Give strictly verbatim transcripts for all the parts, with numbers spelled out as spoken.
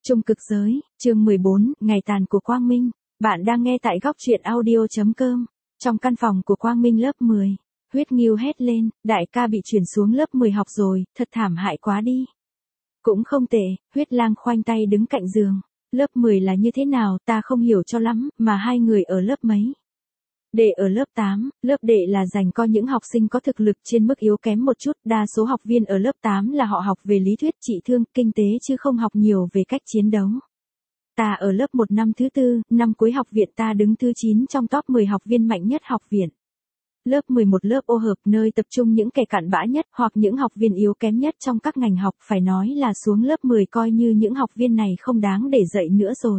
Trung cực giới, chương mười bốn, ngày tàn của Quang Minh. Bạn đang nghe tại góc truyện audio.com. Trong căn phòng của Quang Minh lớp mười, Huyết Nghiêu hét lên, đại ca bị chuyển xuống lớp mười học rồi, thật thảm hại quá đi. Cũng không tệ, Huyết Lang khoanh tay đứng cạnh giường. Lớp mười là như thế nào ta không hiểu cho lắm, mà hai người ở lớp mấy? Đệ ở lớp tám, lớp đệ là dành cho những học sinh có thực lực trên mức yếu kém một chút, đa số học viên ở lớp tám là họ học về lý thuyết trị thương, kinh tế chứ không học nhiều về cách chiến đấu. Ta ở lớp một năm thứ tư, năm cuối học viện ta đứng thứ chín trong top mười học viên mạnh nhất học viện. Lớp mười một lớp ô hợp nơi tập trung những kẻ cặn bã nhất hoặc những học viên yếu kém nhất trong các ngành học, phải nói là xuống lớp mười coi như những học viên này không đáng để dạy nữa rồi.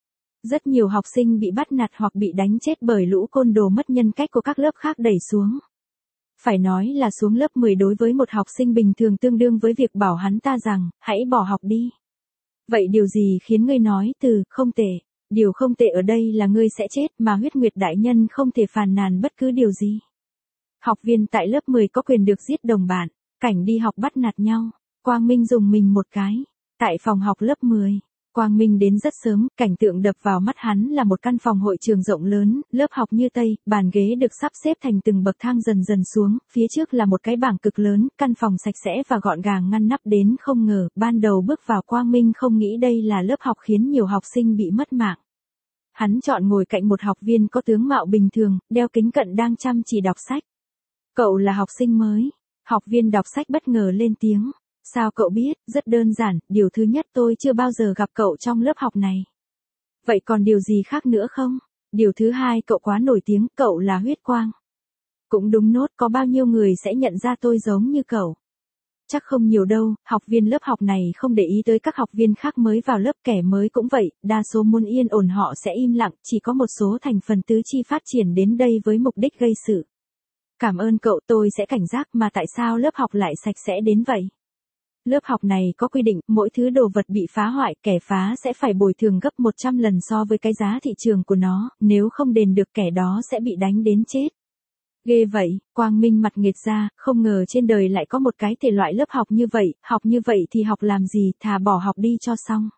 Rất nhiều học sinh bị bắt nạt hoặc bị đánh chết bởi lũ côn đồ mất nhân cách của các lớp khác đẩy xuống. Phải nói là xuống lớp mười đối với một học sinh bình thường tương đương với việc bảo hắn ta rằng, hãy bỏ học đi. Vậy điều gì khiến ngươi nói từ, không tệ? Điều không tệ ở đây là ngươi sẽ chết mà Huyết Nguyệt đại nhân không thể phàn nàn bất cứ điều gì. Học viên tại lớp mười có quyền được giết đồng bạn, cảnh đi học bắt nạt nhau. Quang Minh dùng mình một cái. Tại phòng học lớp mười. Quang Minh đến rất sớm, cảnh tượng đập vào mắt hắn là một căn phòng hội trường rộng lớn, lớp học như Tây, bàn ghế được sắp xếp thành từng bậc thang dần dần xuống, phía trước là một cái bảng cực lớn, căn phòng sạch sẽ và gọn gàng ngăn nắp đến không ngờ, ban đầu bước vào Quang Minh không nghĩ đây là lớp học khiến nhiều học sinh bị mất mạng. Hắn chọn ngồi cạnh một học viên có tướng mạo bình thường, đeo kính cận đang chăm chỉ đọc sách. Cậu là học sinh mới. Học viên đọc sách bất ngờ lên tiếng. Sao cậu biết? Rất đơn giản, điều thứ nhất tôi chưa bao giờ gặp cậu trong lớp học này. Vậy còn điều gì khác nữa không? Điều thứ hai, cậu quá nổi tiếng, cậu là Huyết Quang. Cũng đúng nốt, có bao nhiêu người sẽ nhận ra tôi giống như cậu? Chắc không nhiều đâu, học viên lớp học này không để ý tới các học viên khác mới vào lớp, kẻ mới cũng vậy, đa số muốn yên ổn họ sẽ im lặng, chỉ có một số thành phần tứ chi phát triển đến đây với mục đích gây sự. Cảm ơn cậu, tôi sẽ cảnh giác, mà tại sao lớp học lại sạch sẽ đến vậy? Lớp học này có quy định, mỗi thứ đồ vật bị phá hoại, kẻ phá sẽ phải bồi thường gấp một trăm lần so với cái giá thị trường của nó, nếu không đền được kẻ đó sẽ bị đánh đến chết. Ghê vậy, Quang Minh mặt nghệt ra, không ngờ trên đời lại có một cái thể loại lớp học như vậy, học như vậy thì học làm gì, thà bỏ học đi cho xong.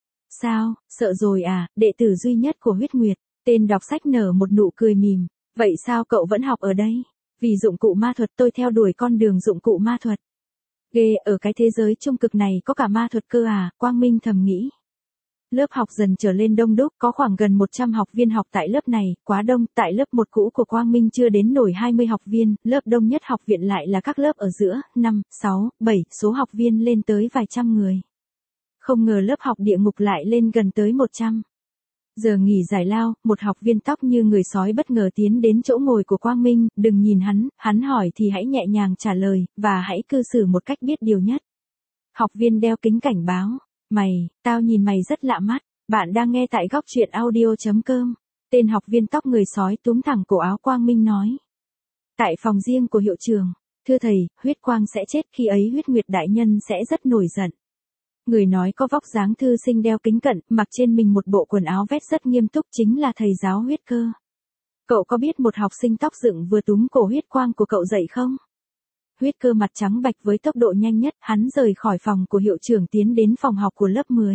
Sao, sợ rồi à, đệ tử duy nhất của Huyết Nguyệt, tên đọc sách nở một nụ cười mỉm, vậy sao cậu vẫn học ở đây? Vì dụng cụ ma thuật tôi theo đuổi con đường dụng cụ ma thuật. Ghê, ở cái thế giới trung cực này có cả ma thuật cơ à, Quang Minh thầm nghĩ. Lớp học dần trở lên đông đúc, có khoảng gần một trăm học viên học tại lớp này, quá đông, tại lớp một cũ của Quang Minh chưa đến nổi hai mươi học viên, lớp đông nhất học viện lại là các lớp ở giữa, năm, sáu, bảy, số học viên lên tới vài trăm người. Không ngờ lớp học địa ngục lại lên gần tới một trăm. Giờ nghỉ giải lao, một học viên tóc như người sói bất ngờ tiến đến chỗ ngồi của Quang Minh, đừng nhìn hắn, hắn hỏi thì hãy nhẹ nhàng trả lời, và hãy cư xử một cách biết điều nhất. Học viên đeo kính cảnh báo, mày, tao nhìn mày rất lạ mắt, bạn đang nghe tại góc truyện audio.com. Tên học viên tóc người sói túm thẳng cổ áo Quang Minh nói. Tại phòng riêng của hiệu trưởng, thưa thầy, Huyết Quang sẽ chết, khi ấy Huyết Nguyệt đại nhân sẽ rất nổi giận. Người nói có vóc dáng thư sinh đeo kính cận, mặc trên mình một bộ quần áo vest rất nghiêm túc chính là thầy giáo Huyết Cơ. Cậu có biết một học sinh tóc dựng vừa túm cổ Huyết Quang của cậu dậy không? Huyết Cơ mặt trắng bạch với tốc độ nhanh nhất, hắn rời khỏi phòng của hiệu trưởng tiến đến phòng học của lớp mười.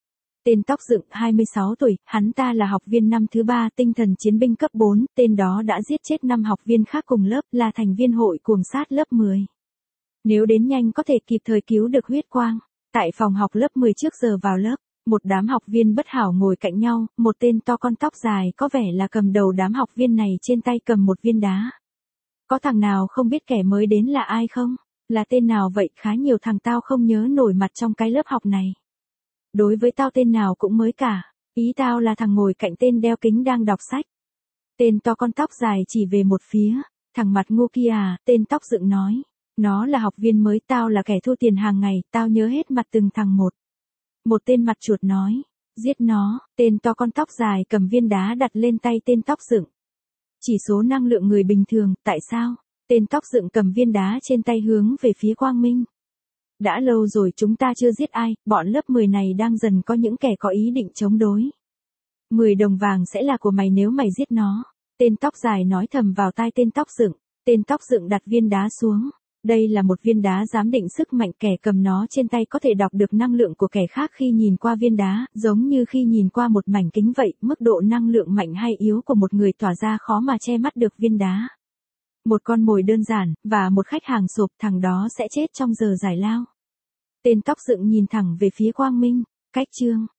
Tên tóc dựng, hai mươi sáu tuổi, hắn ta là học viên năm thứ ba tinh thần chiến binh cấp bốn, tên đó đã giết chết năm học viên khác cùng lớp, là thành viên hội cuồng sát lớp mười. Nếu đến nhanh có thể kịp thời cứu được Huyết Quang. Tại phòng học lớp mười trước giờ vào lớp, một đám học viên bất hảo ngồi cạnh nhau, một tên to con tóc dài có vẻ là cầm đầu đám học viên này trên tay cầm một viên đá. Có thằng nào không biết kẻ mới đến là ai không? Là tên nào vậy? Khá nhiều thằng tao không nhớ nổi mặt trong cái lớp học này. Đối với tao tên nào cũng mới cả, ý tao là thằng ngồi cạnh tên đeo kính đang đọc sách. Tên to con tóc dài chỉ về một phía, thằng mặt ngu kia à, tên tóc dựng nói. Nó là học viên mới, tao là kẻ thu tiền hàng ngày, tao nhớ hết mặt từng thằng một. Một tên mặt chuột nói, giết nó, tên to con tóc dài cầm viên đá đặt lên tay tên tóc dựng. Chỉ số năng lượng người bình thường, tại sao? Tên tóc dựng cầm viên đá trên tay hướng về phía Quang Minh. Đã lâu rồi chúng ta chưa giết ai, bọn lớp mười này đang dần có những kẻ có ý định chống đối. mười đồng vàng sẽ là của mày nếu mày giết nó. Tên tóc dài nói thầm vào tai tên tóc dựng. Tên tóc dựng đặt viên đá xuống. Đây là một viên đá giám định sức mạnh, kẻ cầm nó trên tay có thể đọc được năng lượng của kẻ khác khi nhìn qua viên đá, giống như khi nhìn qua một mảnh kính vậy, mức độ năng lượng mạnh hay yếu của một người tỏa ra khó mà che mắt được viên đá. Một con mồi đơn giản, và một khách hàng sộp, thằng đó sẽ chết trong giờ giải lao. Tên tóc dựng nhìn thẳng về phía Quang Minh. Cách chương